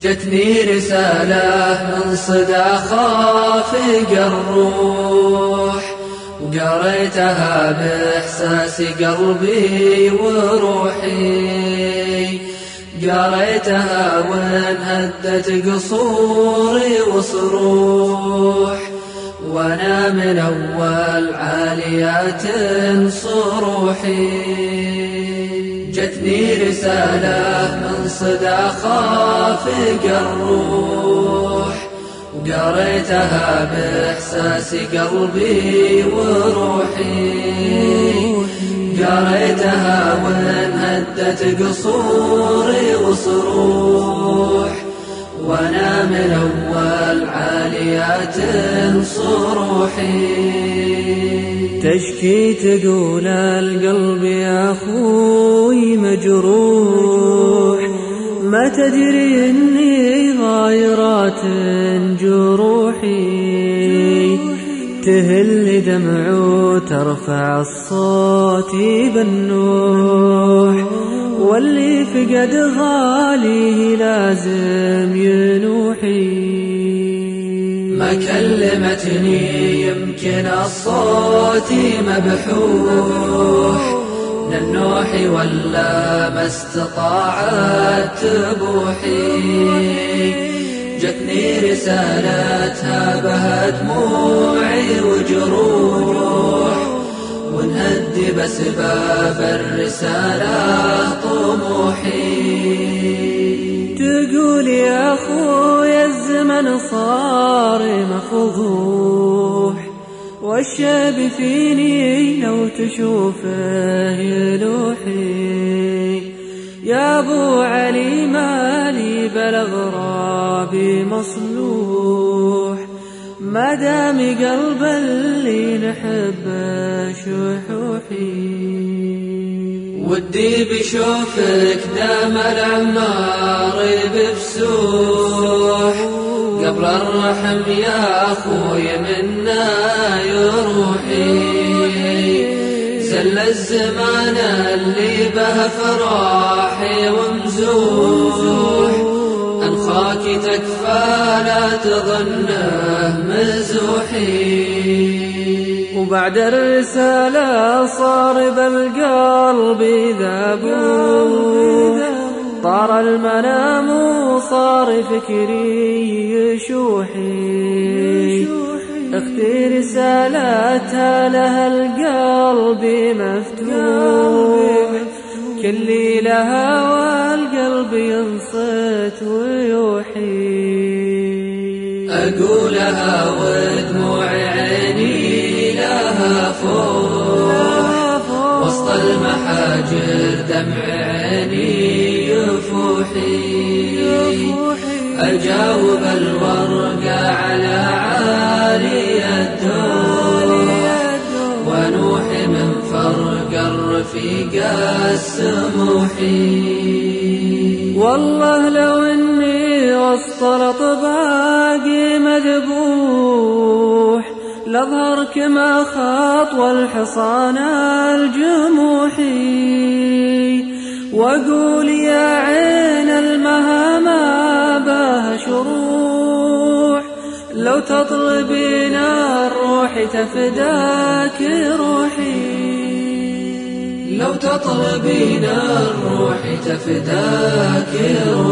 جتني رسالة من صدى خافق الروح، وقريتها بإحساس قلبي وروحي، قريتها وانهدت قصوري وصروح، وانا من أول عاليات صروحي. جتني رسالة من صدى خافق الروح، وقريتها بإحساس قلبي وروحي، قريتها وانهدت قصوري وصروح، وانا من أول عاليات صروحي. تشكي تقول القلب يا أخوي مجروح، ما تدري إني غايرات جروحي، تهل دمع وترفع الصوت بالنوح، واللي فقد غاليه لازم ينوحي. ما كلمتني يمكن الصوت مبحوح، من النوح ولا ما استطاعت تبوحي. جتني رسالتها بها دموعي وجروح، ونهدي بسباب الرسالة طموحي. تقول يا أخويا الزمن صار مفضوح، والشاب فيني لو تشوفه يلوحي. يا أبو علي مالي بالأغراب مصلوح، ما دام قلب اللي نحبه شحوحي. ودي بشوفك دام العمار بفسوح، قبل الرحم يا أخوي منا يروحي. زل الزمان اللي به فراحي ومزوح، أنخاك تكفى لا تظنه مزوحي. وبعد الرسالة صار بالقلب ذابوح، طار المنام وصار فكري يشوحي. اختي رسالتها لها القلب مفتوح، كلي لها والقلب ينصت ويوحي. أقولها ودموع عيني لها فوح، وسط المحاجر دمع عيني يفوحي. أجاوب الورقة على عالي الدور، ونوحي من فرق الرفيق السموحي. والله لو إني وسط الأطباق مذبوح، لأظهر كما خطوى الحصان الجموحي، وأقول يا عين المهامة بها شروح، لو تطلبين الروح تفداك روحي. لو تطلبين الروح تفداك روحي.